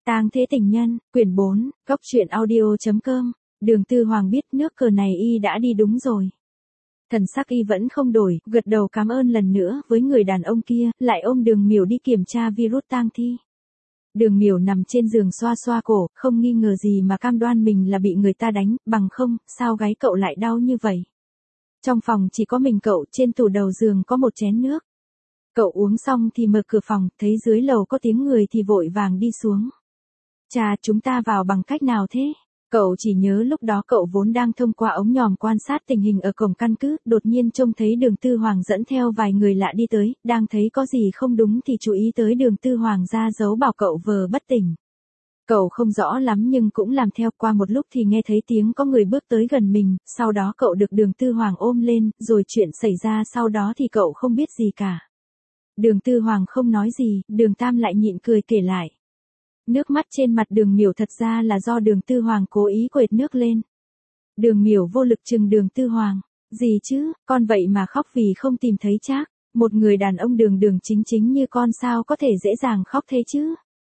Tang Thế Tình Nhân, quyển 4, góc truyện audio.com, Đường Tư Hoàng biết nước cờ này y đã đi đúng rồi. Thần sắc y vẫn không đổi, gật đầu cảm ơn lần nữa với người đàn ông kia, lại ôm Đường Miểu đi kiểm tra virus tang thi. Đường Miểu nằm trên giường xoa xoa cổ, không nghi ngờ gì mà cam đoan mình là bị người ta đánh, bằng không, sao gáy cậu lại đau như vậy. Trong phòng chỉ có mình cậu, trên tủ đầu giường có một chén nước. Cậu uống xong thì mở cửa phòng, thấy dưới lầu có tiếng người thì vội vàng đi xuống. Chà, chúng ta vào bằng cách nào thế? Cậu chỉ nhớ lúc đó cậu vốn đang thông qua ống nhòm quan sát tình hình ở cổng căn cứ, đột nhiên trông thấy Đường Tư Hoàng dẫn theo vài người lạ đi tới, đang thấy có gì không đúng thì chú ý tới Đường Tư Hoàng ra dấu bảo cậu vờ bất tỉnh. Cậu không rõ lắm nhưng cũng làm theo, qua một lúc thì nghe thấy tiếng có người bước tới gần mình, sau đó cậu được Đường Tư Hoàng ôm lên, rồi chuyện xảy ra sau đó thì cậu không biết gì cả. Đường Tư Hoàng không nói gì, Đường Tam lại nhịn cười kể lại. Nước mắt trên mặt Đường Miểu thật ra là do Đường Tư Hoàng cố ý quệt nước lên. Đường Miểu vô lực trừng Đường Tư Hoàng. Gì chứ, con vậy mà khóc vì không tìm thấy Trác. Một người đàn ông đường đường chính chính như con sao có thể dễ dàng khóc thế chứ?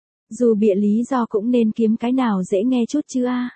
Dù bịa lý do cũng nên kiếm cái nào dễ nghe chút chứ a.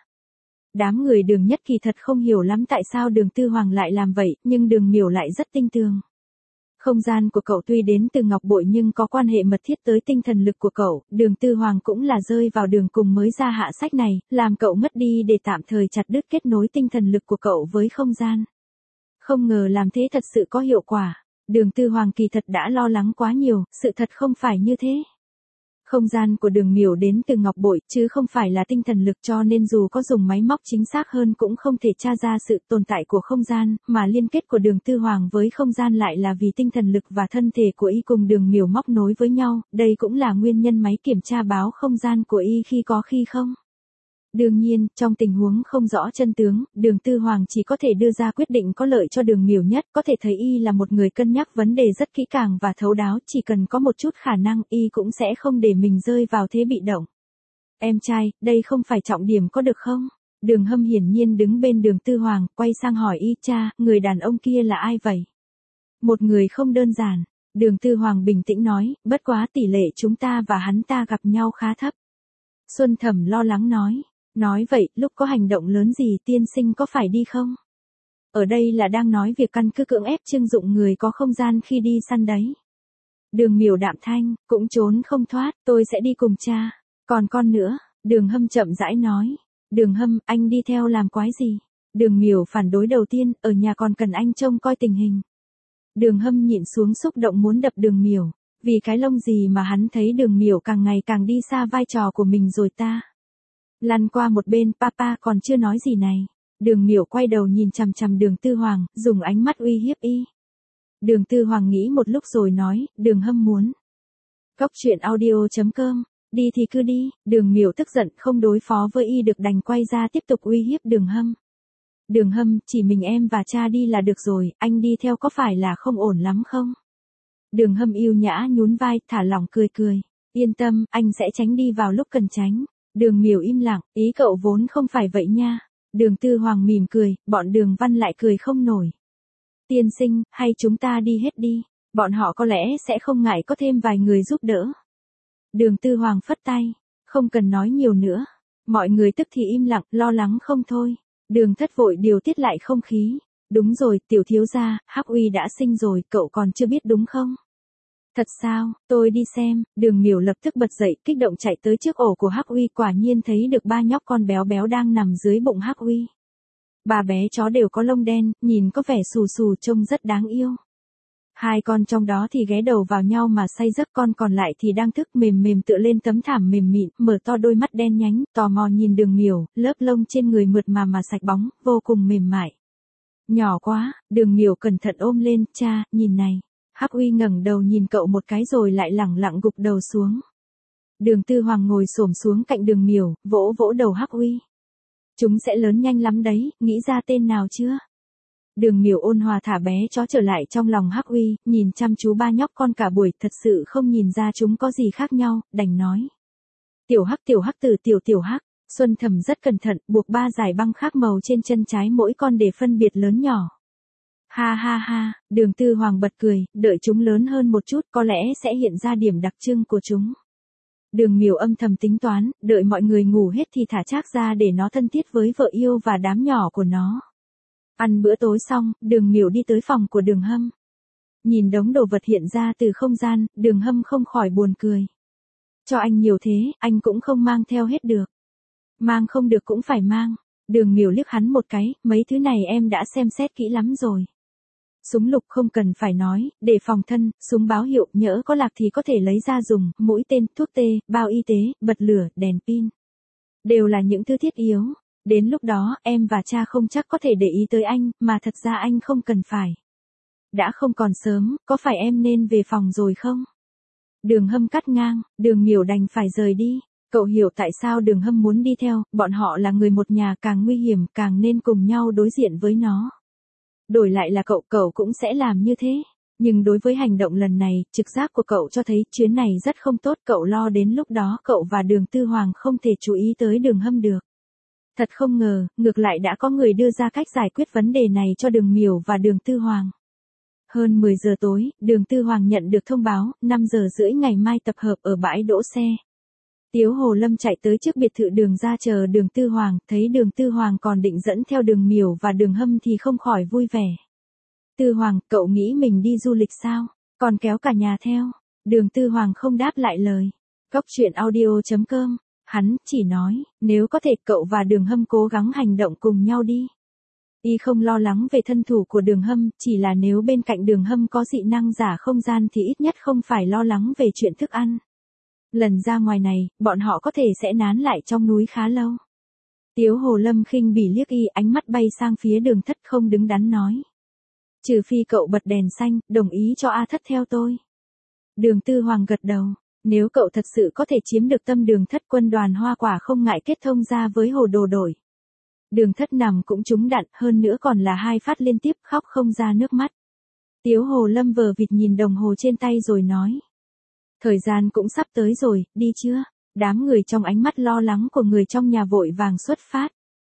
Đám người Đường Nhất kỳ thật không hiểu lắm tại sao Đường Tư Hoàng lại làm vậy, nhưng Đường Miểu lại rất tinh tường. Không gian của cậu tuy đến từ ngọc bội nhưng có quan hệ mật thiết tới tinh thần lực của cậu, Đường Tư Hoàng cũng là rơi vào đường cùng mới ra hạ sách này, làm cậu mất đi để tạm thời chặt đứt kết nối tinh thần lực của cậu với không gian. Không ngờ làm thế thật sự có hiệu quả. Đường Tư Hoàng kỳ thật đã lo lắng quá nhiều, sự thật không phải như thế. Không gian của Đường Miểu đến từ ngọc bội, chứ không phải là tinh thần lực, cho nên dù có dùng máy móc chính xác hơn cũng không thể tra ra sự tồn tại của không gian, mà liên kết của Đường Tư Hoàng với không gian lại là vì tinh thần lực và thân thể của y cùng Đường Miểu móc nối với nhau, đây cũng là nguyên nhân máy kiểm tra báo không gian của y khi có khi không. Đương nhiên, trong tình huống không rõ chân tướng, Đường Tư Hoàng chỉ có thể đưa ra quyết định có lợi cho Đường Miểu nhất, có thể thấy y là một người cân nhắc vấn đề rất kỹ càng và thấu đáo, chỉ cần có một chút khả năng, y cũng sẽ không để mình rơi vào thế bị động. Em trai, đây không phải trọng điểm có được không? Đường Hâm hiển nhiên đứng bên Đường Tư Hoàng, quay sang hỏi y, cha, người đàn ông kia là ai vậy? Một người không đơn giản. Đường Tư Hoàng bình tĩnh nói, bất quá tỷ lệ chúng ta và hắn ta gặp nhau khá thấp. Xuân Thẩm lo lắng nói. Nói vậy, lúc có hành động lớn gì tiên sinh có phải đi không? Ở đây là đang nói việc căn cứ cưỡng ép trưng dụng người có không gian khi đi săn đấy. Đường Miểu đạm thanh, cũng trốn không thoát, tôi sẽ đi cùng cha. Còn con nữa, Đường Hâm chậm rãi nói. Đường Hâm, anh đi theo làm quái gì? Đường Miểu phản đối đầu tiên, ở nhà còn cần anh trông coi tình hình. Đường Hâm nhịn xuống xúc động muốn đập Đường Miểu. Vì cái lông gì mà hắn thấy Đường Miểu càng ngày càng đi xa vai trò của mình rồi ta. Lăn qua một bên, papa còn chưa nói gì này. Đường Miểu quay đầu nhìn chằm chằm Đường Tư Hoàng, dùng ánh mắt uy hiếp y. Đường Tư Hoàng nghĩ một lúc rồi nói, Đường Hâm muốn. Góc truyện audio.com, đi thì cứ đi. Đường Miểu tức giận không đối phó với y được đành quay ra tiếp tục uy hiếp Đường Hâm. Đường Hâm, chỉ mình em và cha đi là được rồi, anh đi theo có phải là không ổn lắm không? Đường Hâm yêu nhã nhún vai, thả lỏng cười cười. Yên tâm, anh sẽ tránh đi vào lúc cần tránh. Đường Miểu im lặng, ý cậu vốn không phải vậy nha. Đường Tư Hoàng mỉm cười, bọn Đường Văn lại cười không nổi. Tiên sinh, hay chúng ta đi hết đi, bọn họ có lẽ sẽ không ngại có thêm vài người giúp đỡ. Đường Tư Hoàng phất tay, không cần nói nhiều nữa. Mọi người tức thì im lặng, lo lắng không thôi. Đường Thất vội điều tiết lại không khí. Đúng rồi, tiểu thiếu gia, Hắc Uy đã sinh rồi, cậu còn chưa biết đúng không? Thật sao, tôi đi xem. Đường Miểu lập tức bật dậy, kích động chạy tới trước ổ của Hắc Uy, quả nhiên thấy được ba nhóc con béo béo đang nằm dưới bụng Hắc Uy. Ba bé chó đều có lông đen, nhìn có vẻ xù xù trông rất đáng yêu. Hai con trong đó thì ghé đầu vào nhau mà say giấc, con còn lại thì đang thức mềm mềm tựa lên tấm thảm mềm mịn, mở to đôi mắt đen nhánh, tò mò nhìn Đường Miểu, lớp lông trên người mượt mà sạch bóng, vô cùng mềm mại. Nhỏ quá, Đường Miểu cẩn thận ôm lên, cha, nhìn này. Hắc Uy ngẩng đầu nhìn cậu một cái rồi lại lẳng lặng gục đầu xuống. Đường Tư Hoàng ngồi xổm xuống cạnh Đường Miểu, vỗ vỗ đầu Hắc Uy. Chúng sẽ lớn nhanh lắm đấy, nghĩ ra tên nào chưa? Đường Miểu ôn hòa thả bé chó trở lại trong lòng Hắc Uy, nhìn chăm chú ba nhóc con cả buổi, thật sự không nhìn ra chúng có gì khác nhau, đành nói. Tiểu Hắc tử, tiểu Hắc. Xuân Thẩm rất cẩn thận, buộc ba dải băng khác màu trên chân trái mỗi con để phân biệt lớn nhỏ. Ha ha ha, Đường Tư Hoàng bật cười, đợi chúng lớn hơn một chút có lẽ sẽ hiện ra điểm đặc trưng của chúng. Đường Miểu âm thầm tính toán, đợi mọi người ngủ hết thì thả Trác ra để nó thân thiết với vợ yêu và đám nhỏ của nó. Ăn bữa tối xong, Đường Miểu đi tới phòng của Đường Hâm. Nhìn đống đồ vật hiện ra từ không gian, Đường Hâm không khỏi buồn cười. Cho anh nhiều thế, anh cũng không mang theo hết được. Mang không được cũng phải mang. Đường Miểu liếc hắn một cái, mấy thứ này em đã xem xét kỹ lắm rồi. Súng lục không cần phải nói, để phòng thân, súng báo hiệu, nhỡ có lạc thì có thể lấy ra dùng, mũi tên, thuốc tê, bao y tế, bật lửa, đèn pin. Đều là những thứ thiết yếu. Đến lúc đó, em và cha không chắc có thể để ý tới anh, mà thật ra anh không cần phải. Đã không còn sớm, có phải em nên về phòng rồi không? Đường Hâm cắt ngang, Đường Miểu đành phải rời đi. Cậu hiểu tại sao Đường Hâm muốn đi theo, bọn họ là người một nhà, càng nguy hiểm càng nên cùng nhau đối diện với nó. Đổi lại là cậu cũng sẽ làm như thế. Nhưng đối với hành động lần này, trực giác của cậu cho thấy chuyến này rất không tốt. Cậu lo đến lúc đó cậu và Đường Tư Hoàng không thể chú ý tới Đường Hâm được. Thật không ngờ, ngược lại đã có người đưa ra cách giải quyết vấn đề này cho Đường Miểu và Đường Tư Hoàng. Hơn 10 giờ tối, Đường Tư Hoàng nhận được thông báo, 5 giờ rưỡi ngày mai tập hợp ở bãi đỗ xe. Tiếu Hồ Lâm chạy tới trước biệt thự Đường ra chờ Đường Tư Hoàng, thấy Đường Tư Hoàng còn định dẫn theo Đường Miểu và Đường Hâm thì không khỏi vui vẻ. Tư Hoàng, cậu nghĩ mình đi du lịch sao? Còn kéo cả nhà theo. Đường Tư Hoàng không đáp lại lời. Cóc truyện audio.com, hắn chỉ nói, nếu có thể cậu và Đường Hâm cố gắng hành động cùng nhau đi. Y không lo lắng về thân thủ của Đường Hâm, chỉ là nếu bên cạnh Đường Hâm có dị năng giả không gian thì ít nhất không phải lo lắng về chuyện thức ăn. Lần ra ngoài này, bọn họ có thể sẽ nán lại trong núi khá lâu. Tiếu Hồ Lâm khinh bỉ liếc y, ánh mắt bay sang phía Đường Thất không đứng đắn nói. Trừ phi cậu bật đèn xanh, đồng ý cho A Thất theo tôi. Đường Tư Hoàng gật đầu. Nếu cậu thật sự có thể chiếm được tâm Đường Thất, quân đoàn Hoa Quả không ngại kết thông ra với Hồ Đồ Đổi. Đường Thất nằm cũng trúng đạn, hơn nữa còn là 2 phát liên tiếp, khóc không ra nước mắt. Tiếu Hồ Lâm vờ vịt nhìn đồng hồ trên tay rồi nói. Thời gian cũng sắp tới rồi, đi chưa? Đám người trong ánh mắt lo lắng của người trong nhà vội vàng xuất phát.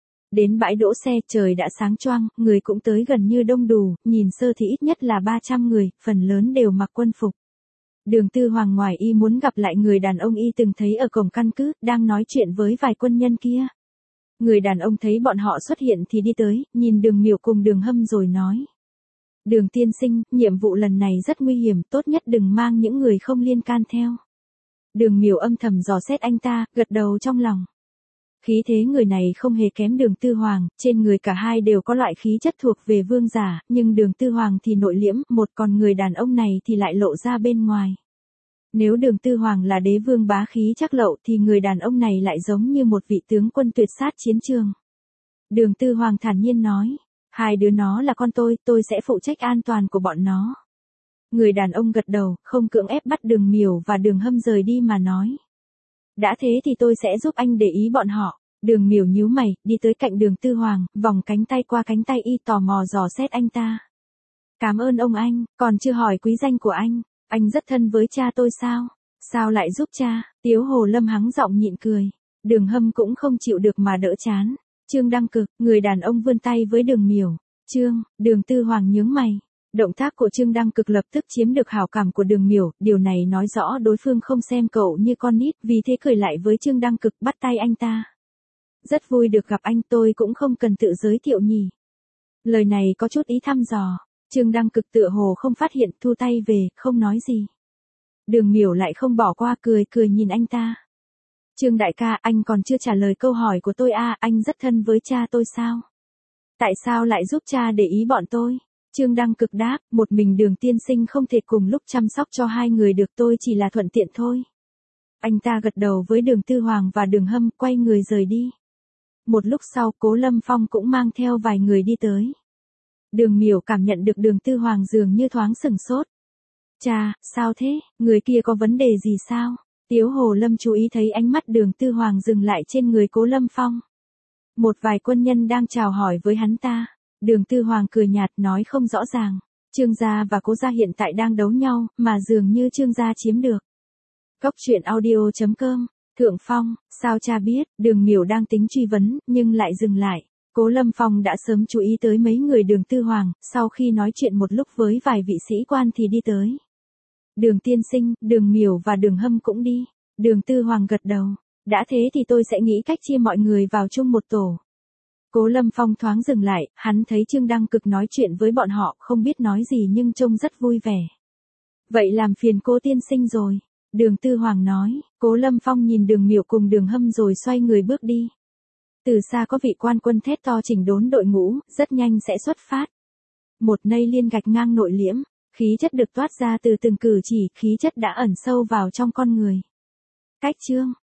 Đến bãi đỗ xe, trời đã sáng choang, người cũng tới gần như đông đủ, nhìn sơ thì ít nhất là 300 người, phần lớn đều mặc quân phục. Đường Tư Hoàng ngoài y muốn gặp lại người đàn ông y từng thấy ở cổng căn cứ, đang nói chuyện với vài quân nhân kia. Người đàn ông thấy bọn họ xuất hiện thì đi tới, nhìn Đường Miểu cùng Đường Hâm rồi nói. Đường tiên sinh, nhiệm vụ lần này rất nguy hiểm, tốt nhất đừng mang những người không liên can theo. Đường Miểu âm thầm dò xét anh ta, gật đầu trong lòng. Khí thế người này không hề kém Đường Tư Hoàng, trên người cả hai đều có loại khí chất thuộc về vương giả, nhưng Đường Tư Hoàng thì nội liễm, một còn người đàn ông này thì lại lộ ra bên ngoài. Nếu Đường Tư Hoàng là đế vương bá khí chắc lậu thì người đàn ông này lại giống như một vị tướng quân tuyệt sát chiến trường. Đường Tư Hoàng thản nhiên nói, 2 đứa nó là con tôi sẽ phụ trách an toàn của bọn nó. Người đàn ông gật đầu, không cưỡng ép bắt Đường Miểu và Đường Hâm rời đi mà nói. Đã thế thì tôi sẽ giúp anh để ý bọn họ. Đường Miểu nhíu mày, đi tới cạnh Đường Tư Hoàng, vòng cánh tay qua cánh tay y tò mò dò xét anh ta. Cảm ơn ông anh, còn chưa hỏi quý danh của anh rất thân với cha tôi sao? Sao lại giúp cha? Tiếu Hồ Lâm hắng giọng nhịn cười. Đường Hâm cũng không chịu được mà đỡ chán. Trương Đăng Cực, người đàn ông vươn tay với Đường Miểu. Đường Tư Hoàng nhướng mày. Động tác của Trương Đăng Cực lập tức chiếm được hảo cảm của Đường Miểu, điều này nói rõ đối phương không xem cậu như con nít, vì thế cười lại với Trương Đăng Cực, bắt tay anh ta. Rất vui được gặp anh, tôi cũng không cần tự giới thiệu nhỉ. Lời này có chút ý thăm dò. Trương Đăng Cực tựa hồ không phát hiện, thu tay về, không nói gì. Đường Miểu lại không bỏ qua, cười nhìn anh ta. Trương đại ca, anh còn chưa trả lời câu hỏi của tôi à, anh rất thân với cha tôi sao? Tại sao lại giúp cha để ý bọn tôi? Trương Đăng Cực đáp, một mình Đường tiên sinh không thể cùng lúc chăm sóc cho 2 người được, tôi chỉ là thuận tiện thôi. Anh ta gật đầu với Đường Tư Hoàng và Đường Hâm, quay người rời đi. Một lúc sau, Cố Lâm Phong cũng mang theo vài người đi tới. Đường Miểu cảm nhận được Đường Tư Hoàng dường như thoáng sửng sốt. Chà, sao thế, người kia có vấn đề gì sao? Tiếu Hồ Lâm chú ý thấy ánh mắt Đường Tư Hoàng dừng lại trên người Cố Lâm Phong. Một vài quân nhân đang chào hỏi với hắn ta. Đường Tư Hoàng cười nhạt nói không rõ ràng. Trương gia và Cố gia hiện tại đang đấu nhau, mà dường như Trương gia chiếm được. Cóc truyện audio.com, Thượng Phong, sao cha biết? Đường Miểu đang tính truy vấn, nhưng lại dừng lại. Cố Lâm Phong đã sớm chú ý tới mấy người Đường Tư Hoàng, sau khi nói chuyện một lúc với vài vị sĩ quan thì đi tới. Đường tiên sinh, Đường Miểu và Đường Hâm cũng đi. Đường Tư Hoàng gật đầu. Đã thế thì tôi sẽ nghĩ cách chia mọi người vào chung một tổ. Cố Lâm Phong thoáng dừng lại, hắn thấy Trương Đăng Cực nói chuyện với bọn họ, không biết nói gì nhưng trông rất vui vẻ. Vậy làm phiền cô tiên sinh rồi. Đường Tư Hoàng nói, Cố Lâm Phong nhìn Đường Miểu cùng Đường Hâm rồi xoay người bước đi. Từ xa có vị quan quân thét to chỉnh đốn đội ngũ, rất nhanh sẽ xuất phát. Một nây liên gạch ngang nội liễm, khí chất được toát ra từ từng cử chỉ, khí chất đã ẩn sâu vào trong con người. Cách chương